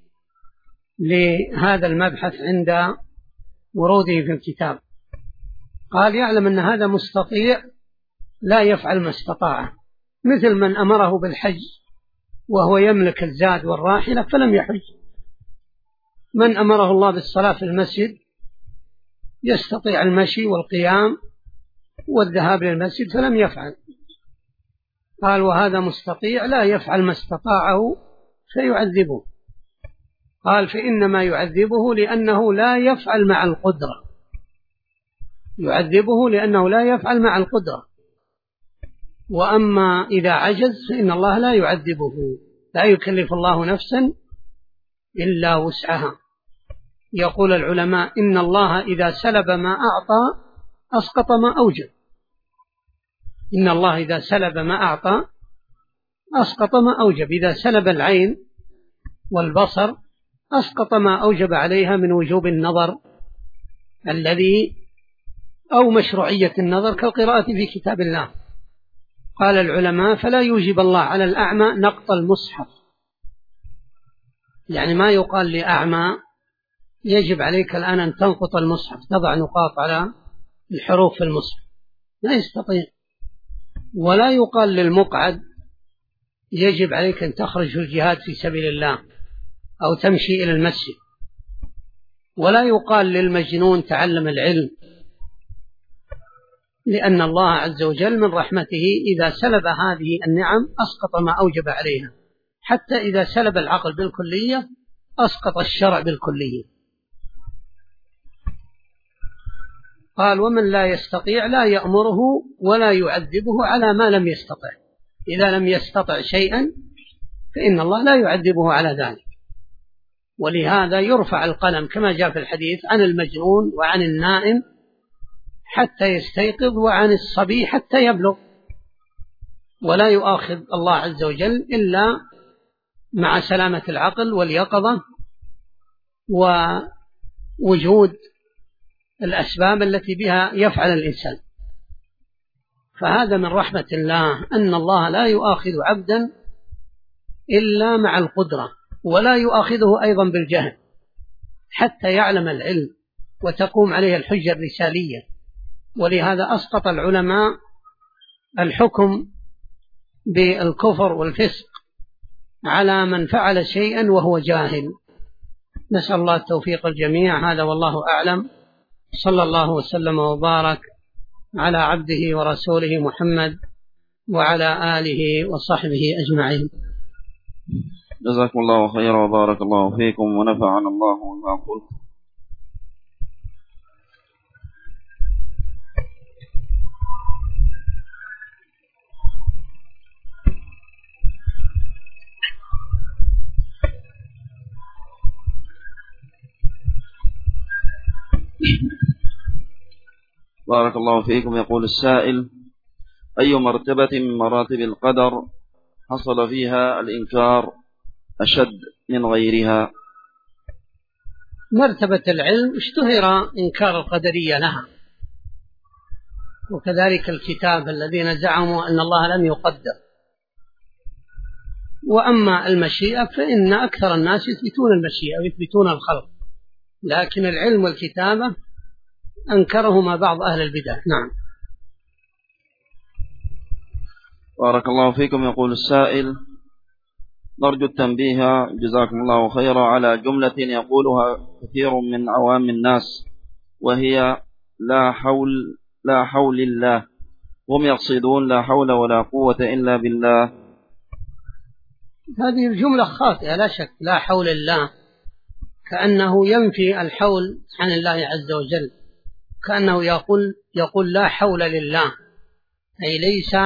لهذا المبحث عند وروده في الكتاب. قال: يعلم أن هذا مستطيع لا يفعل ما استطاعه، مثل من أمره بالحج وهو يملك الزاد والراحلة فلم يحج، من أمره الله بالصلاة في المسجد يستطيع المشي والقيام والذهاب للمسجد فلم يفعل. قال: وهذا مستطيع لا يفعل ما استطاعه فيعذبه. قال: فإنما يعذبه لأنه لا يفعل مع القدرة، يعذبه لأنه لا يفعل مع القدرة. وأما إذا عجز فإن الله لا يعذبه، لا يكلف الله نفسا إلا وسعها. يقول العلماء إن الله إذا سلب ما أعطى أسقط ما أوجب. إن الله إذا سلب ما أعطى أسقط ما أوجب. إذا سلب العين والبصر أسقط ما أوجب عليها من وجوب النظر الذي أو مشروعية النظر كالقراءة في كتاب الله. قال العلماء فلا يوجب الله على الأعمى نقط المصحف، يعني ما يقال لأعمى يجب عليك الآن أن تنقط المصحف، تضع نقاط على الحروف في المصحف، لا يستطيع. ولا يقال للمقعد يجب عليك أن تخرج في الجهاد في سبيل الله أو تمشي إلى المسجد. ولا يقال للمجنون تعلم العلم، لأن الله عز وجل من رحمته إذا سلب هذه النعم أسقط ما أوجب عليها، حتى إذا سلب العقل بالكلية أسقط الشرع بالكلية. قال ومن لا يستطيع لا يأمره ولا يعذبه على ما لم يستطع. إذا لم يستطع شيئا فإن الله لا يعذبه على ذلك. ولهذا يرفع القلم كما جاء في الحديث عن المجنون وعن النائم حتى يستيقظ وعن الصبي حتى يبلغ، ولا يؤاخذ الله عز وجل إلا مع سلامة العقل واليقظة ووجود الأسباب التي بها يفعل الإنسان. فهذا من رحمة الله أن الله لا يؤاخذ عبدا إلا مع القدرة، ولا يؤاخذه أيضا بالجهل حتى يعلم العلم وتقوم عليه الحجة الرسالية. ولهذا أسقط العلماء الحكم بالكفر والفسق على من فعل شيئا وهو جاهل. نسأل الله التوفيق الجميع. هذا والله أعلم. صلى الله وسلم وبارك على عبده ورسوله محمد وعلى آله وصحبه أجمعين. جزاكم الله خيرا وبارك الله فيكم ونفعنا الله بما قلت. بارك الله فيكم. يقول السائل: أي مرتبة من مراتب القدر حصل فيها الإنكار أشد من غيرها؟ مرتبة العلم اشتهر إنكار القدرية لها، وكذلك الكتاب الذين زعموا أن الله لم يقدر. وأما المشيئة فإن أكثر الناس يثبتون المشيئة ويثبتون الخلق، لكن العلم والكتابة أنكرهما بعض أهل البدع. نعم. بارك الله فيكم. يقول السائل: نرجو التنبيه جزاكم الله خيرا على جملة يقولها كثير من عوام الناس، وهي لا حول الله، هم يقصدون لا حول ولا قوة إلا بالله. هذه الجملة خاطئة لا شك. لا حول الله كأنه ينفي الحول عن الله عز وجل، كأنه يقول لا حول لله، أي ليس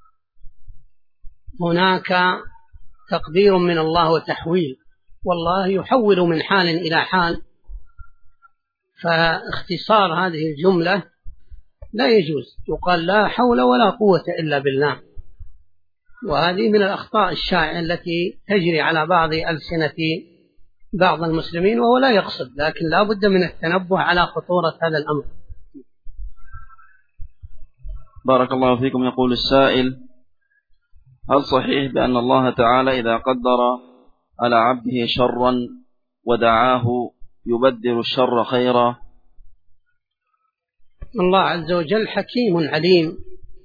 هناك تقدير من الله وتحويل، والله يحول من حال إلى حال. فاختصار هذه الجملة لا يجوز، يقال لا حول ولا قوة إلا بالله. وهذه من الأخطاء الشائعة التي تجري على بعض ألسنة بعض المسلمين وهو لا يقصد، لكن لا بد من التنبه على خطورة هذا الأمر. بارك الله فيكم. يقول السائل: هل صحيح بأن الله تعالى إذا قدر على عبده شرا ودعاه يبدل الشر خيرا؟ الله عز وجل حكيم عليم،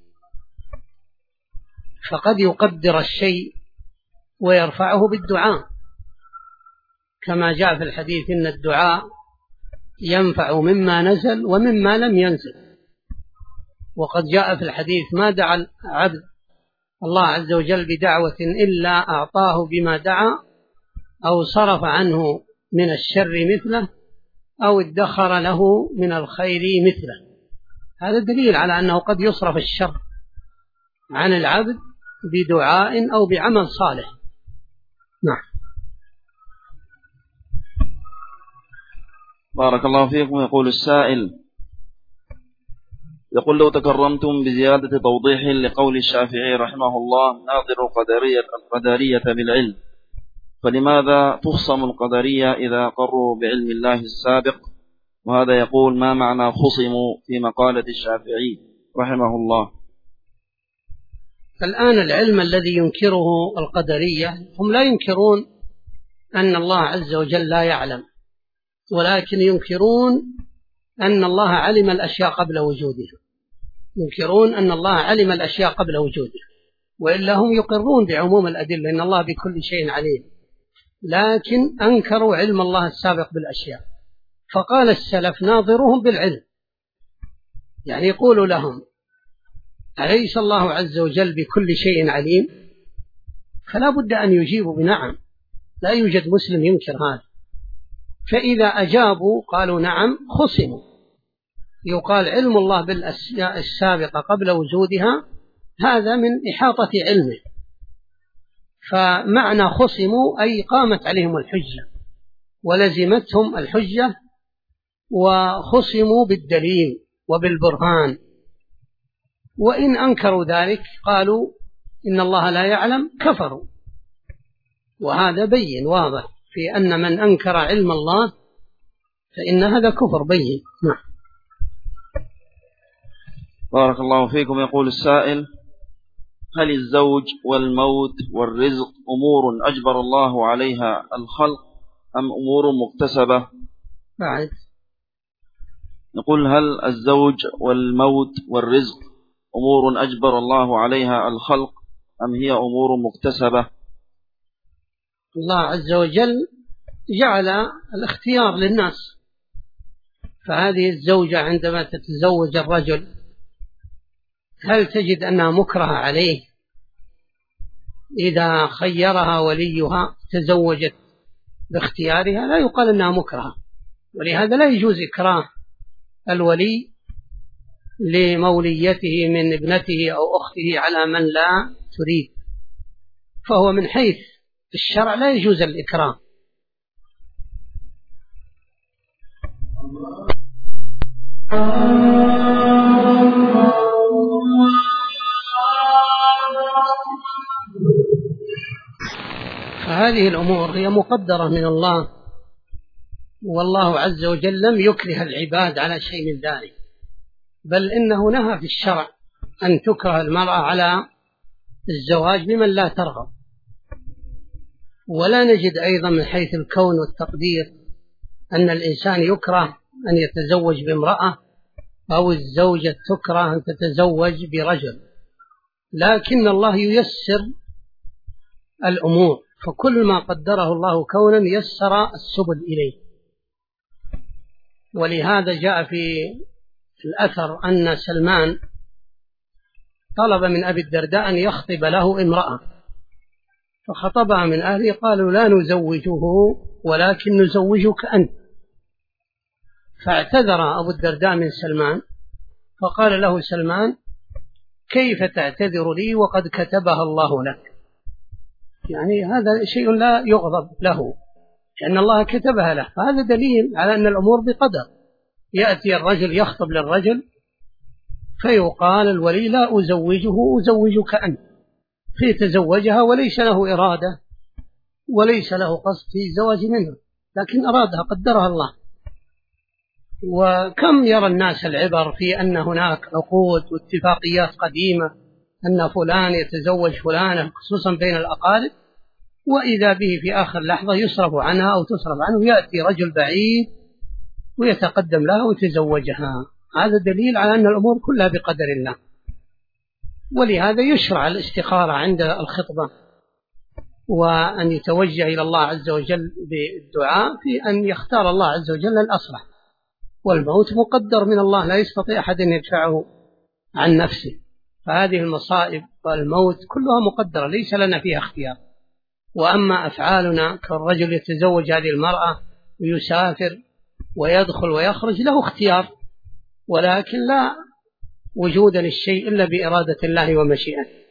فقد يقدر الشيء ويرفعه بالدعاء، كما جاء في الحديث إن الدعاء ينفع مما نزل ومما لم ينزل. وقد جاء في الحديث ما دعا العبد الله عز وجل بدعوة إلا أعطاه بما دعا، أو صرف عنه من الشر مثله، أو ادخر له من الخير مثله. هذا دليل على أنه قد يصرف الشر عن العبد بدعاء أو بعمل صالح. نعم. بارك الله فيكم. يقول السائل، يقول لو تكرمتم بزيادة توضيح لقول الشافعي رحمه الله ناظر القدرية بالعلم، فلماذا تخصم القدرية إذا قروا بعلم الله السابق؟ وهذا يقول ما معنى خصموا في مقالة الشافعي رحمه الله؟ الآن العلم الذي ينكره القدرية هم لا ينكرون أن الله عز وجل لا يعلم، ولكن ينكرون أن الله علم الأشياء قبل وجودها، ينكرون أن الله علم الأشياء قبل وجودها، وإلا هم يقرون بعموم الأدلة إن الله بكل شيء عليم، لكن أنكروا علم الله السابق بالأشياء. فقال السلف ناظرهم بالعلم، يعني يقولوا لهم أليس الله عز وجل بكل شيء عليم؟ فلا بد أن يجيبوا بنعم، لا يوجد مسلم ينكر هذا. فإذا أجابوا قالوا نعم خصموا، يقال علم الله بالأشياء السابقة قبل وجودها هذا من إحاطة علمه، فمعنى خصموا أي قامت عليهم الحجة ولزمتهم الحجة وخصموا بالدليل وبالبرهان. وإن أنكروا ذلك قالوا إن الله لا يعلم كفروا، وهذا بين واضح في أن من أنكر علم الله فإن هذا كفر بين. نعم. بارك الله فيكم. يقول السائل هل الزوج والموت والرزق أمور أجبر الله عليها الخلق أم أمور مكتسبة؟ بعد نقول هل الزوج والموت والرزق أمور أجبر الله عليها الخلق أم هي أمور مكتسبة؟ الله عز وجل جعل الاختيار للناس، فهذه الزوجة عندما تتزوج الرجل هل تجد أنها مكرهة عليه؟ إذا خيرها وليها تزوجت باختيارها لا يقال أنها مكرهة، ولهذا لا يجوز إكراه الولي لموليته من ابنته أو أخته على من لا تريد، فهو من حيث الشرع لا يجوز الإكراه. فهذه الأمور هي مقدرة من الله، والله عز وجل لم يكره العباد على شيء من ذلك، بل إنه نهى في الشرع أن تكره المرأة على الزواج بمن لا ترغب. ولا نجد أيضا من حيث الكون والتقدير أن الإنسان يكره أن يتزوج بامرأة أو الزوجة تكره أن تتزوج برجل، لكن الله ييسر الأمور، فكل ما قدره الله كونا يسر السبل إليه. ولهذا جاء في الأثر أن سلمان طلب من أبي الدرداء أن يخطب له امرأة، فخطبها من أهله قالوا لا نزوجه ولكن نزوجك أنت، فاعتذر أبو الدرداء من سلمان، فقال له سلمان كيف تعتذر لي وقد كتبها الله لك؟ يعني هذا شيء لا يغضب له لأن الله كتبها له، فهذا دليل على أن الأمور بقدر. يأتي الرجل يخطب للرجل فيقال الولي لا أزوجه أزوجك أنت، فيتزوجها وليس له إرادة وليس له قصد في الزواج منها، لكن أرادها قدرها الله. وكم يرى الناس العبر في أن هناك عقود واتفاقيات قديمة أن فلان يتزوج فلانة خصوصا بين الأقارب، وإذا به في آخر لحظة يصرف عنها أو تصرف عنه، يأتي رجل بعيد ويتقدم لها ويتزوجها. هذا دليل على أن الأمور كلها بقدر الله. ولهذا يشرع الاستخارة عند الخطبة، وأن يتوجه إلى الله عز وجل بالدعاء في أن يختار الله عز وجل الأصلح. والموت مقدر من الله، لا يستطيع أحد أن يدفعه عن نفسه، فهذه المصائب والموت كلها مقدرة ليس لنا فيها اختيار. وأما أفعالنا كالرجل يتزوج هذه المرأة ويسافر ويدخل ويخرج له اختيار، ولكن لا وجود للشيء إلا بإرادة الله ومشيئته.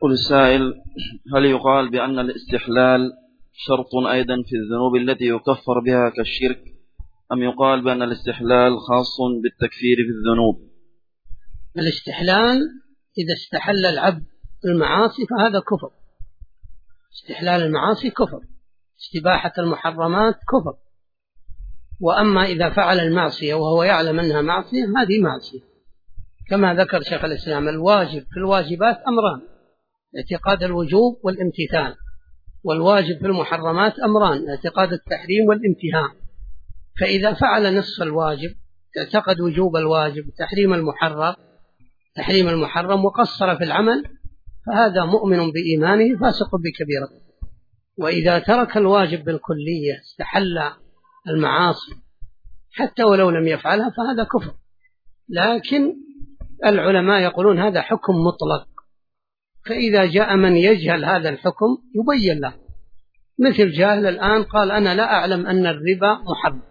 يقول السائل: هل يقال بأن الاستحلال شرط أيضا في الذنوب التي يكفر بها كالشرك، أم يقال بأن الاستحلال خاص بالتكفير في الذنوب؟ الاستحلال إذا استحل العبد المعاصي فهذا كفر. استحلال المعاصي كفر، استباحة المحرمات كفر. وأما إذا فعل المعصية وهو يعلم أنها معصية هذه معصية، كما ذكر شيخ الإسلام الواجب في الواجبات أمران: اعتقاد الوجوب والامتثال، والواجب في المحرمات أمران: اعتقاد التحريم والامتهان. فإذا فعل نصف الواجب، اعتقد وجوب الواجب تحريم المحرم وقصر في العمل، فهذا مؤمن بإيمانه فاسق بكبيرته. وإذا ترك الواجب بالكلية استحل المعاصي حتى ولو لم يفعلها فهذا كفر. لكن العلماء يقولون هذا حكم مطلق، فإذا جاء من يجهل هذا الحكم يبين له، مثل جاهل الآن قال أنا لا أعلم أن الربا محرم،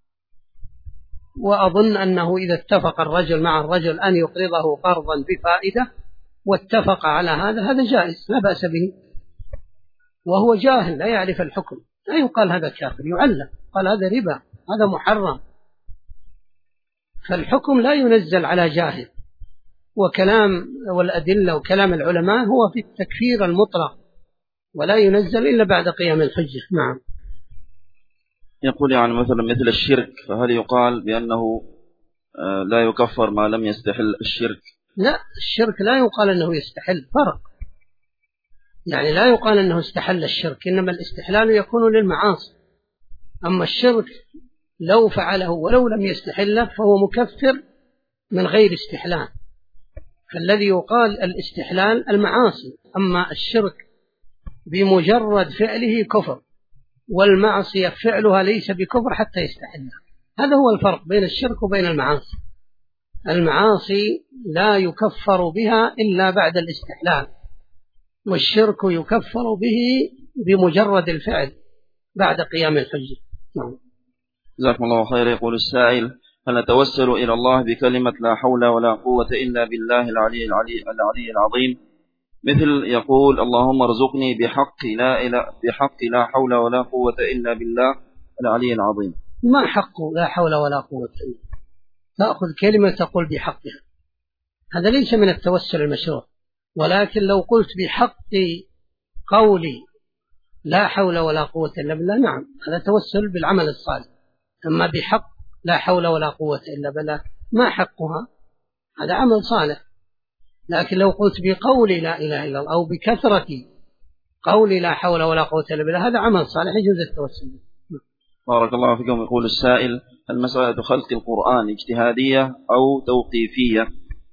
وأظن أنه إذا اتفق الرجل مع الرجل أن يقرضه قرضا بفائدة واتفق على هذا جائز لا بأس به، وهو جاهل لا يعرف الحكم، لا يقال هذا كافر، يعلم قال هذا ربا هذا محرم. فالحكم لا ينزل على جاهل، وكلام والأدلة وكلام العلماء هو في التكفير المطلق ولا ينزل إلا بعد قيام الحجة. نعم. يقول يعني مثل الشرك، فهل يقال بأنه لا يكفر ما لم يستحل الشرك؟ لا، الشرك لا يقال أنه يستحل، فرق. يعني لا يقال أنه استحل الشرك، إنما الاستحلال يكون للمعاصي. أما الشرك لو فعله ولو لم يستحله فهو مكفر من غير استحلال، فالذي يقال الاستحلال المعاصي، أما الشرك بمجرد فعله كفر، والمعصية فعلها ليس بكفر حتى يستحلها. هذا هو الفرق بين الشرك وبين المعاصي. المعاصي لا يكفر بها إلا بعد الاستحلال، والشرك يكفر به بمجرد الفعل بعد قيام الحجة. جزاكم الله خير. يقول السائل: هل نتوسل إلى الله بكلمة لا حول ولا قوة إلا بالله العلي العظيم، مثل يقول اللهم ارزقني بحق لا حول ولا قوة إلا بالله العلي العظيم؟ ما حق لا حول ولا قوة إلا، تأخذ كلمة تقول بحقها، هذا ليس من التوسل المشروع. ولكن لو قلت بحق قولي لا حول ولا قوة إلا بالله، نعم هذا توسل بالعمل الصالح. أما بحق لا حول ولا قوة إلا بالله ما حقها، هذا عمل صالح. لكن لو قلت بقولي لا إله إلا الله أو بكثرة قولي لا حول ولا قوة إلا بالله، هذا عمل صالح يجوز التوسل. بارك الله فيكم. يقول السائل: المسألة خلق القرآن اجتهادية أو توقيفية؟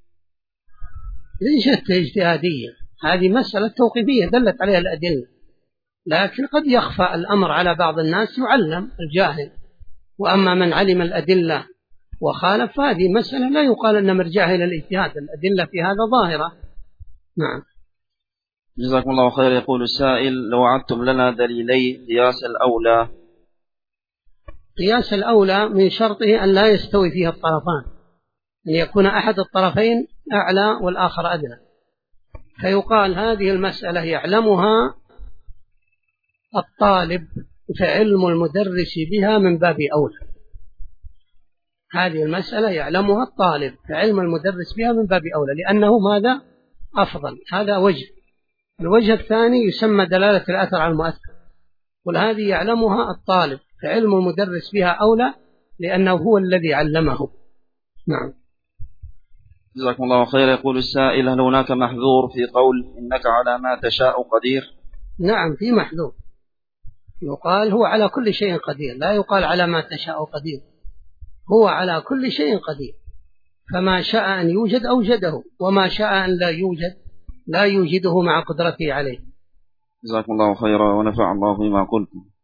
ليست اجتهادية، هذه مسألة توقيفية دلت عليها الأدلة، لكن قد يخفى الأمر على بعض الناس يعلم الجاهل. وأما من علم الأدلة وخالف فهذه مسألة لا يقال أن مرجعها إلى الاجتهاد، الأدلة في هذا ظاهرة. نعم. جزاكم الله خير. يقول السائل: لو عدتم لنا دليلي قياس الأولى. قياس الأولى من شرطه أن لا يستوي فيه الطرفان، أن يكون أحد الطرفين أعلى والآخر أدنى، فيقال هذه المسألة يعلمها الطالب فعلم المدرس بها من باب أولى. هذه المسألة يعلمها الطالب فعلم المدرس بها من باب أولى، لأنه ماذا؟ أفضل. هذا وجه. الوجه الثاني يسمى دلالة الأثر على المؤثر، وهذه يعلمها الطالب فعلم المدرس بها أولى لأنه هو الذي علمه. نعم. جزاكم الله خير. يقول السائل: هل هناك محذور في قول إنك على ما تشاء قدير؟ نعم في محذور، يقال هو على كل شيء قدير، لا يقال على ما تشاء قدير، هو على كل شيء قدير، فما شاء أن يوجد أوجده، وما شاء أن لا يوجد لا يوجده مع قدرته عليه. جزاكم الله خيرا ونفع الله بما قلتم.